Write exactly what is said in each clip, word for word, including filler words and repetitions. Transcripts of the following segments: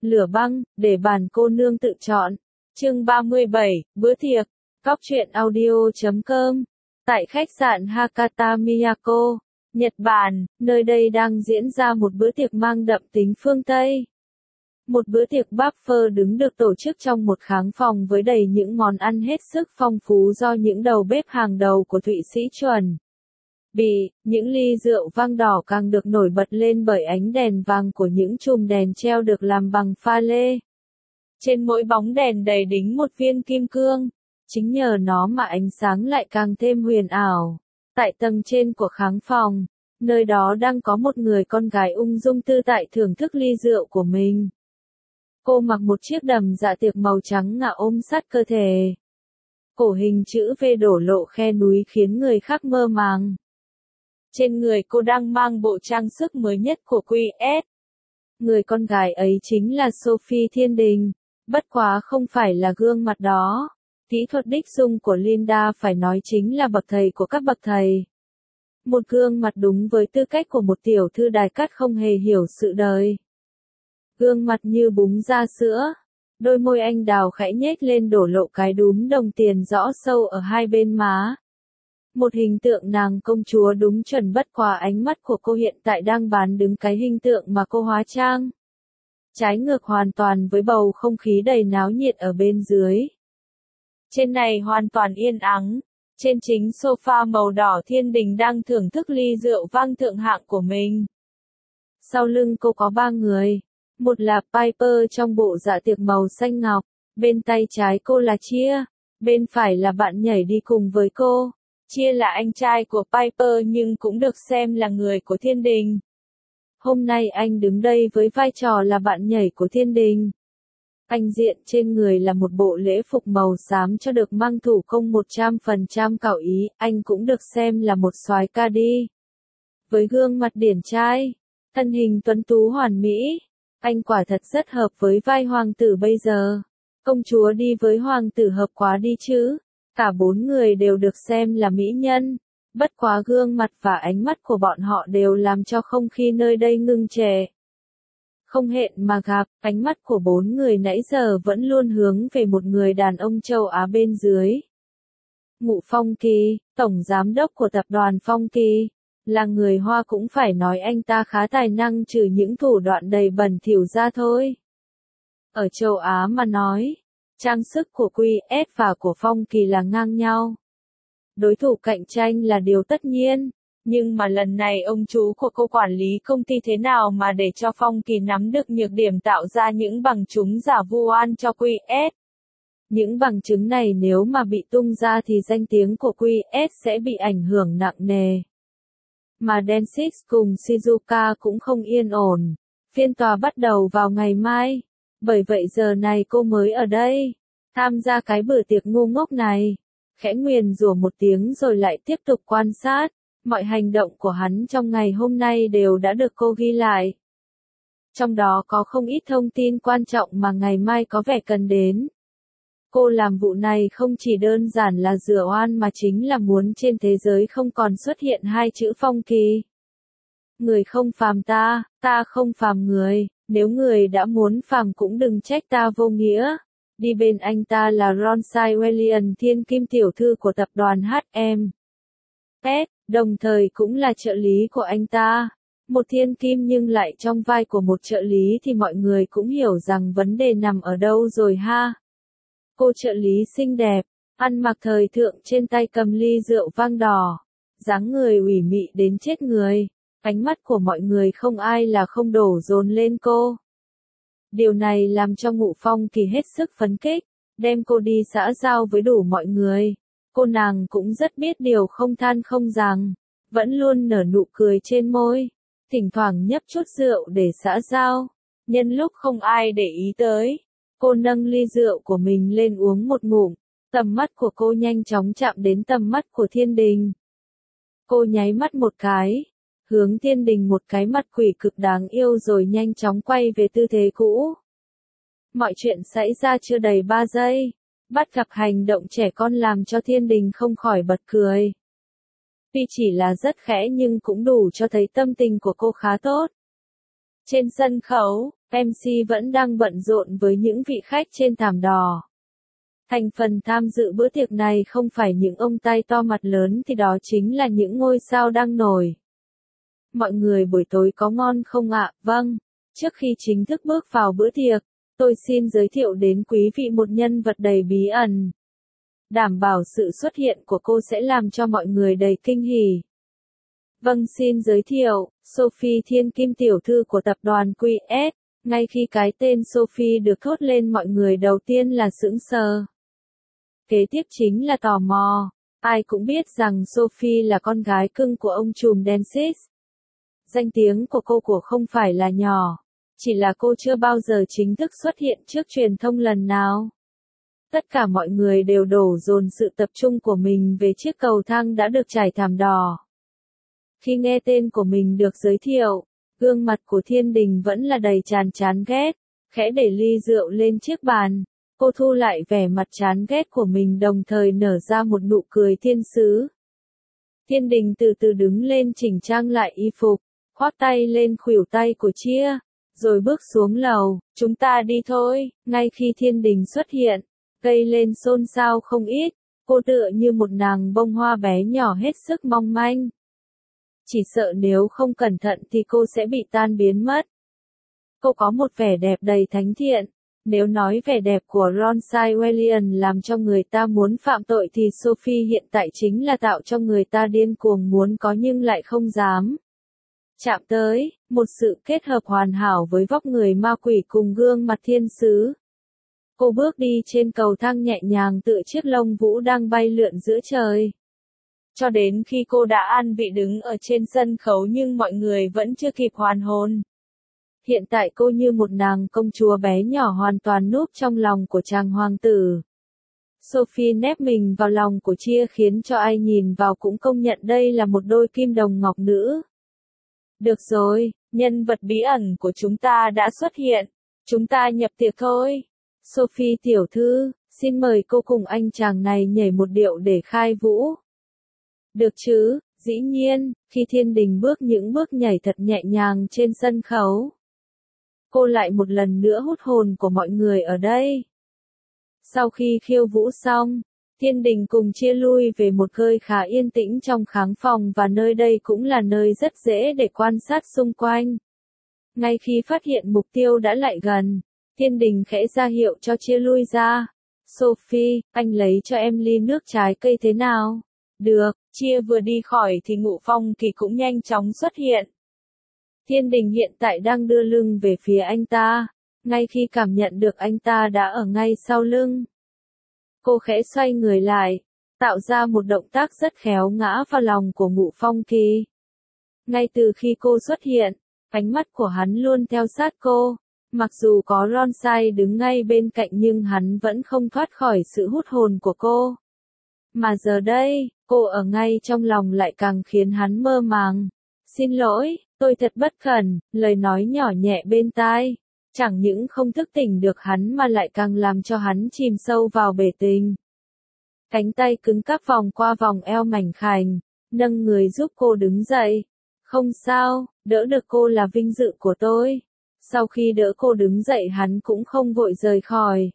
lửa băng, để bản cô nương tự chọn. Chương ba mươi bảy, bữa tiệc. Góc truyện audio chấm com. Tại khách sạn Hakata Miyako, Nhật Bản, nơi đây đang diễn ra một bữa tiệc mang đậm tính phương Tây. Một bữa tiệc buffet đứng được tổ chức trong một khán phòng với đầy những món ăn hết sức phong phú do những đầu bếp hàng đầu của Thụy Sĩ chuẩn bị. Những ly rượu vang đỏ càng được nổi bật lên bởi ánh đèn vàng của những chùm đèn treo được làm bằng pha lê. Trên mỗi bóng đèn đầy đính một viên kim cương. Chính nhờ nó mà ánh sáng lại càng thêm huyền ảo. Tại tầng trên của khán phòng, nơi đó đang có một người con gái ung dung tư tại thưởng thức ly rượu của mình. Cô mặc một chiếc đầm dạ tiệc màu trắng ngà ôm sát cơ thể. Cổ hình chữ V đổ lộ khe núi khiến người khác mơ màng. Trên người cô đang mang bộ trang sức mới nhất của quy ét. Người con gái ấy chính là Sophie Thiên Đình, bất quá không phải là gương mặt đó. Kỹ thuật đích dung của Linda phải nói chính là bậc thầy của các bậc thầy. Một gương mặt đúng với tư cách của một tiểu thư đài cát không hề hiểu sự đời. Gương mặt như búng ra sữa, đôi môi anh đào khẽ nhếch lên đổ lộ cái đúm đồng tiền rõ sâu ở hai bên má. Một hình tượng nàng công chúa đúng chuẩn, bất quá ánh mắt của cô hiện tại đang bán đứng cái hình tượng mà cô hóa trang. Trái ngược hoàn toàn với bầu không khí đầy náo nhiệt ở bên dưới. Trên này hoàn toàn yên ắng, trên chính sofa màu đỏ Thiên Đình đang thưởng thức ly rượu vang thượng hạng của mình. Sau lưng cô có ba người, một là Piper trong bộ dạ tiệc màu xanh ngọc, bên tay trái cô là Chia, bên phải là bạn nhảy đi cùng với cô. Chia là anh trai của Piper nhưng cũng được xem là người của Thiên Đình. Hôm nay anh đứng đây với vai trò là bạn nhảy của Thiên Đình. Anh diện trên người là một bộ lễ phục màu xám cho được mang thủ công một trăm phần trăm cảo Ý, anh cũng được xem là một soái ca đi. Với gương mặt điển trai, thân hình tuấn tú hoàn mỹ, anh quả thật rất hợp với vai hoàng tử bây giờ. Công chúa đi với hoàng tử hợp quá đi chứ. Cả bốn người đều được xem là mỹ nhân, bất quá gương mặt và ánh mắt của bọn họ đều làm cho không khí nơi đây ngưng trệ. Không hẹn mà gặp, ánh mắt của bốn người nãy giờ vẫn luôn hướng về một người đàn ông châu Á bên dưới. Ngụ Phong Kỳ, tổng giám đốc của tập đoàn Phong Kỳ, là người Hoa cũng phải nói anh ta khá tài năng trừ những thủ đoạn đầy bẩn thỉu ra thôi. Ở châu Á mà nói, trang sức của quy ét và của Phong Kỳ là ngang nhau. Đối thủ cạnh tranh là điều tất nhiên, nhưng mà lần này ông chú của cô quản lý công ty thế nào mà để cho Phong Kỳ nắm được nhược điểm tạo ra những bằng chứng giả vu oan cho quy ét. Những bằng chứng này nếu mà bị tung ra thì danh tiếng của quy ét sẽ bị ảnh hưởng nặng nề. Mà Dennis cùng Shizuka cũng không yên ổn. Phiên tòa bắt đầu vào ngày mai. Bởi vậy giờ này cô mới ở đây, tham gia cái bữa tiệc ngu ngốc này. Khẽ nguyền rủa một tiếng rồi lại tiếp tục quan sát. Mọi hành động của hắn trong ngày hôm nay đều đã được cô ghi lại. Trong đó có không ít thông tin quan trọng mà ngày mai có vẻ cần đến. Cô làm vụ này không chỉ đơn giản là rửa oan mà chính là muốn trên thế giới không còn xuất hiện hai chữ Phong Kỳ. Người không phàm ta, ta không phàm người. Nếu người đã muốn phàm cũng đừng trách ta vô nghĩa. Đi bên anh ta là Ronsai Wellian, thiên kim tiểu thư của tập đoàn hát em. S, đồng thời cũng là trợ lý của anh ta. Một thiên kim nhưng lại trong vai của một trợ lý thì mọi người cũng hiểu rằng vấn đề nằm ở đâu rồi ha. Cô trợ lý xinh đẹp, ăn mặc thời thượng, trên tay cầm ly rượu vang đỏ. Dáng người ủy mị đến chết người. Ánh mắt của mọi người không ai là không đổ dồn lên cô. Điều này làm cho Ngụ Phong Kỳ hết sức phấn khích, đem cô đi xã giao với đủ mọi người. Cô nàng cũng rất biết điều, không than không rằng, vẫn luôn nở nụ cười trên môi, thỉnh thoảng nhấp chút rượu để xã giao. Nhân lúc không ai để ý tới, cô nâng ly rượu của mình lên uống một ngụm, tầm mắt của cô nhanh chóng chạm đến tầm mắt của Thiên Đình. Cô nháy mắt một cái, hướng Thiên Đình một cái mặt quỷ cực đáng yêu rồi nhanh chóng quay về tư thế cũ. Mọi chuyện xảy ra chưa đầy ba giây, bắt gặp hành động trẻ con làm cho Thiên Đình không khỏi bật cười. Tuy chỉ là rất khẽ nhưng cũng đủ cho thấy tâm tình của cô khá tốt. Trên sân khấu, em xê vẫn đang bận rộn với những vị khách trên thảm đỏ. Thành phần tham dự bữa tiệc này không phải những ông tay to mặt lớn thì đó chính là những ngôi sao đang nổi. Mọi người buổi tối có ngon không ạ? Vâng. Trước khi chính thức bước vào bữa tiệc, tôi xin giới thiệu đến quý vị một nhân vật đầy bí ẩn. Đảm bảo sự xuất hiện của cô sẽ làm cho mọi người đầy kinh hỉ. Vâng, xin giới thiệu, Sophie Thiên Kim tiểu thư của tập đoàn quy ét. Ngay khi cái tên Sophie được thốt lên mọi người đầu tiên là sững sờ. Kế tiếp chính là tò mò. Ai cũng biết rằng Sophie là con gái cưng của ông trùm Dennis. Danh tiếng của cô của không phải là nhỏ. Chỉ là cô chưa bao giờ chính thức xuất hiện trước truyền thông lần nào. Tất cả mọi người đều đổ dồn sự tập trung của mình về chiếc cầu thang đã được trải thảm đỏ. Khi nghe tên của mình được giới thiệu, gương mặt của Thiên Đình vẫn là đầy tràn chán ghét, khẽ để ly rượu lên chiếc bàn. Cô thu lại vẻ mặt chán ghét của mình đồng thời nở ra một nụ cười thiên sứ. Thiên Đình từ từ đứng lên chỉnh trang lại y phục, khoác tay lên khuỷu tay của Chia, rồi bước xuống lầu. Chúng ta đi thôi. Ngay khi Thiên Đình xuất hiện, gây lên xôn xao không ít, cô tựa như một nàng bông hoa bé nhỏ hết sức mong manh. Chỉ sợ nếu không cẩn thận thì cô sẽ bị tan biến mất. Cô có một vẻ đẹp đầy thánh thiện. Nếu nói vẻ đẹp của Ronside Wellian làm cho người ta muốn phạm tội thì Sophie hiện tại chính là tạo cho người ta điên cuồng muốn có nhưng lại không dám. Chạm tới, một sự kết hợp hoàn hảo với vóc người ma quỷ cùng gương mặt thiên sứ. Cô bước đi trên cầu thang nhẹ nhàng tựa chiếc lông vũ đang bay lượn giữa trời. Cho đến khi cô đã an vị đứng ở trên sân khấu nhưng mọi người vẫn chưa kịp hoàn hồn. Hiện tại cô như một nàng công chúa bé nhỏ hoàn toàn núp trong lòng của chàng hoàng tử. Sophie nép mình vào lòng của Chia khiến cho ai nhìn vào cũng công nhận đây là một đôi kim đồng ngọc nữ. Được rồi, nhân vật bí ẩn của chúng ta đã xuất hiện. Chúng ta nhập tiệc thôi. Sophie tiểu thư, xin mời cô cùng anh chàng này nhảy một điệu để khai vũ. Được chứ, dĩ nhiên, khi Thiên Đình bước những bước nhảy thật nhẹ nhàng trên sân khấu. Cô lại một lần nữa hút hồn của mọi người ở đây. Sau khi khiêu vũ xong, Thiên Đình cùng Chia lui về một nơi khá yên tĩnh trong khán phòng và nơi đây cũng là nơi rất dễ để quan sát xung quanh. Ngay khi phát hiện mục tiêu đã lại gần, Thiên Đình khẽ ra hiệu cho Chia lui ra. Sophie, anh lấy cho em ly nước trái cây thế nào? Được, Chia vừa đi khỏi thì Ngụ Phong Kỳ cũng nhanh chóng xuất hiện. Thiên Đình hiện tại đang đưa lưng về phía anh ta, ngay khi cảm nhận được anh ta đã ở ngay sau lưng. Cô khẽ xoay người lại, tạo ra một động tác rất khéo ngã vào lòng của Ngụ Phong Kỳ. Ngay từ khi cô xuất hiện, ánh mắt của hắn luôn theo sát cô. Mặc dù có Ronside đứng ngay bên cạnh nhưng hắn vẫn không thoát khỏi sự hút hồn của cô. Mà giờ đây, cô ở ngay trong lòng lại càng khiến hắn mơ màng. Xin lỗi, tôi thật bất cẩn, lời nói nhỏ nhẹ bên tai. Chẳng những không thức tỉnh được hắn mà lại càng làm cho hắn chìm sâu vào bể tình. Cánh tay cứng cáp vòng qua vòng eo mảnh khảnh, nâng người giúp cô đứng dậy. Không sao, đỡ được cô là vinh dự của tôi. Sau khi đỡ cô đứng dậy hắn cũng không vội rời khỏi.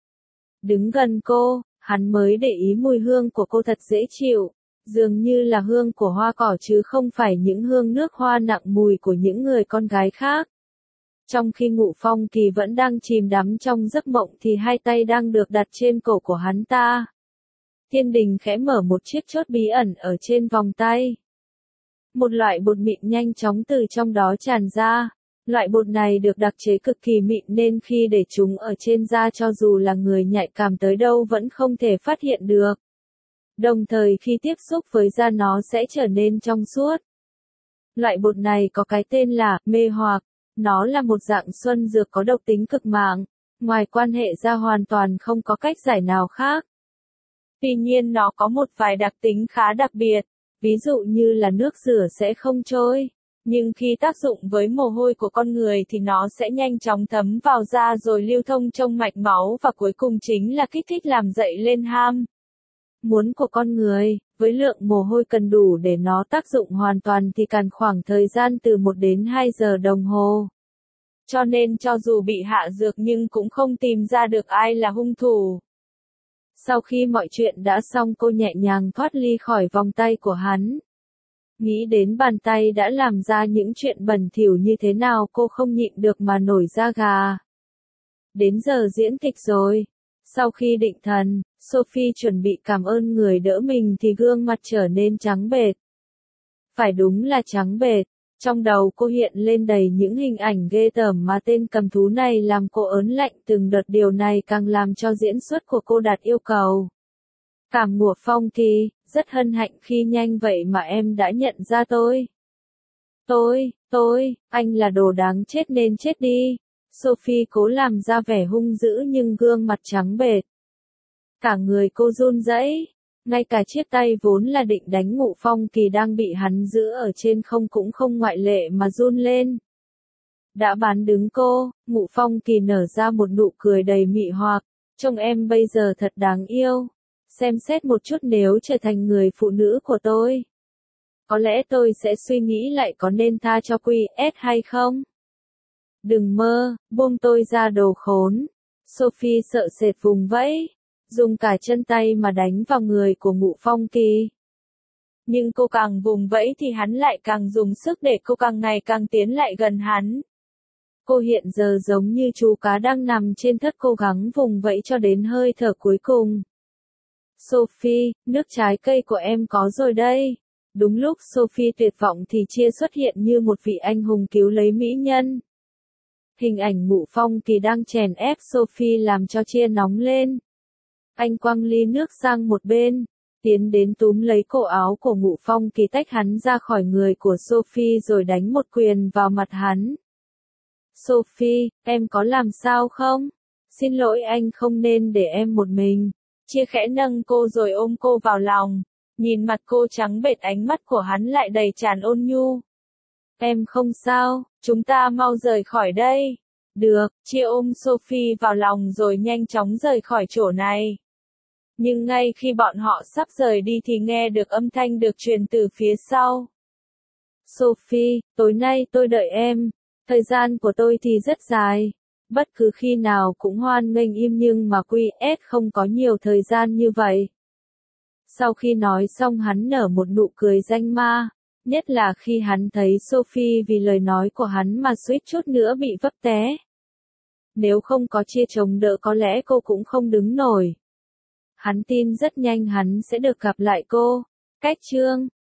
Đứng gần cô, hắn mới để ý mùi hương của cô thật dễ chịu, dường như là hương của hoa cỏ chứ không phải những hương nước hoa nặng mùi của những người con gái khác. Trong khi Ngụ Phong Kỳ vẫn đang chìm đắm trong giấc mộng thì hai tay đang được đặt trên cổ của hắn ta. Thiên Đình khẽ mở một chiếc chốt bí ẩn ở trên vòng tay. Một loại bột mịn nhanh chóng từ trong đó tràn ra. Loại bột này được đặc chế cực kỳ mịn nên khi để chúng ở trên da cho dù là người nhạy cảm tới đâu vẫn không thể phát hiện được. Đồng thời khi tiếp xúc với da nó sẽ trở nên trong suốt. Loại bột này có cái tên là mê hoặc. Nó là một dạng xuân dược có độc tính cực mạnh. Ngoài quan hệ da hoàn toàn không có cách giải nào khác. Tuy nhiên nó có một vài đặc tính khá đặc biệt. Ví dụ như là nước rửa sẽ không trôi. Nhưng khi tác dụng với mồ hôi của con người thì nó sẽ nhanh chóng thấm vào da rồi lưu thông trong mạch máu và cuối cùng chính là kích thích làm dậy lên ham muốn của con người. Với lượng mồ hôi cần đủ để nó tác dụng hoàn toàn thì cần khoảng thời gian từ một đến hai giờ đồng hồ. cho nên cho dù bị hạ dược nhưng cũng không tìm ra được ai là hung thủ. Sau khi mọi chuyện đã xong cô nhẹ nhàng thoát ly khỏi vòng tay của hắn. Nghĩ đến bàn tay đã làm ra những chuyện bẩn thỉu như thế nào cô không nhịn được mà nổi da gà. Đến giờ diễn kịch rồi. Sau khi định thần, Sophie chuẩn bị cảm ơn người đỡ mình thì gương mặt trở nên trắng bệch. Phải đúng là trắng bệch. Trong đầu cô hiện lên đầy những hình ảnh ghê tởm mà tên cầm thú này làm cô ớn lạnh từng đợt, điều này càng làm cho diễn xuất của cô đạt yêu cầu. Cảm Ngụa Phong Kỳ, rất hân hạnh khi nhanh vậy mà em đã nhận ra tôi. Tôi, tôi, anh là đồ đáng chết nên chết đi. Sophie cố làm ra vẻ hung dữ nhưng gương mặt trắng bệch. Cả người cô run rẩy, ngay cả chiếc tay vốn là định đánh Ngụa Phong Kỳ đang bị hắn giữ ở trên không cũng không ngoại lệ mà run lên. Đã bán đứng cô, Ngụa Phong Kỳ nở ra một nụ cười đầy mị hoặc, trông em bây giờ thật đáng yêu. Xem xét một chút nếu trở thành người phụ nữ của tôi. Có lẽ tôi sẽ suy nghĩ lại có nên tha cho quy ét hay không? Đừng mơ, buông tôi ra đồ khốn. Sophie sợ sệt vùng vẫy, dùng cả chân tay mà đánh vào người của Ngụa Phong Kỳ. Nhưng cô càng vùng vẫy thì hắn lại càng dùng sức để cô càng ngày càng tiến lại gần hắn. Cô hiện giờ giống như chú cá đang nằm trên thớt cố gắng vùng vẫy cho đến hơi thở cuối cùng. Sophie, nước trái cây của em có rồi đây. Đúng lúc Sophie tuyệt vọng thì Chia xuất hiện như một vị anh hùng cứu lấy mỹ nhân. Hình ảnh Ngụa Phong Kỳ đang chèn ép Sophie làm cho Chia nóng lên. Anh quăng ly nước sang một bên, tiến đến túm lấy cổ áo của Ngụa Phong Kỳ tách hắn ra khỏi người của Sophie rồi đánh một quyền vào mặt hắn. Sophie, em có làm sao không? Xin lỗi, anh không nên để em một mình. Chia khẽ nâng cô rồi ôm cô vào lòng. Nhìn mặt cô trắng bệch, ánh mắt của hắn lại đầy tràn ôn nhu. Em không sao, chúng ta mau rời khỏi đây. Được, Chia ôm Sophie vào lòng rồi nhanh chóng rời khỏi chỗ này. Nhưng ngay khi bọn họ sắp rời đi thì nghe được âm thanh được truyền từ phía sau. Sophie, tối nay tôi đợi em. Thời gian của tôi thì rất dài. Bất cứ khi nào cũng hoan nghênh im nhưng mà quy ét không có nhiều thời gian như vậy. Sau khi nói xong hắn nở một nụ cười danh ma, nhất là khi hắn thấy Sophie vì lời nói của hắn mà suýt chút nữa bị vấp té. Nếu không có Chia chống đỡ có lẽ cô cũng không đứng nổi. Hắn tin rất nhanh hắn sẽ được gặp lại cô. Cách chương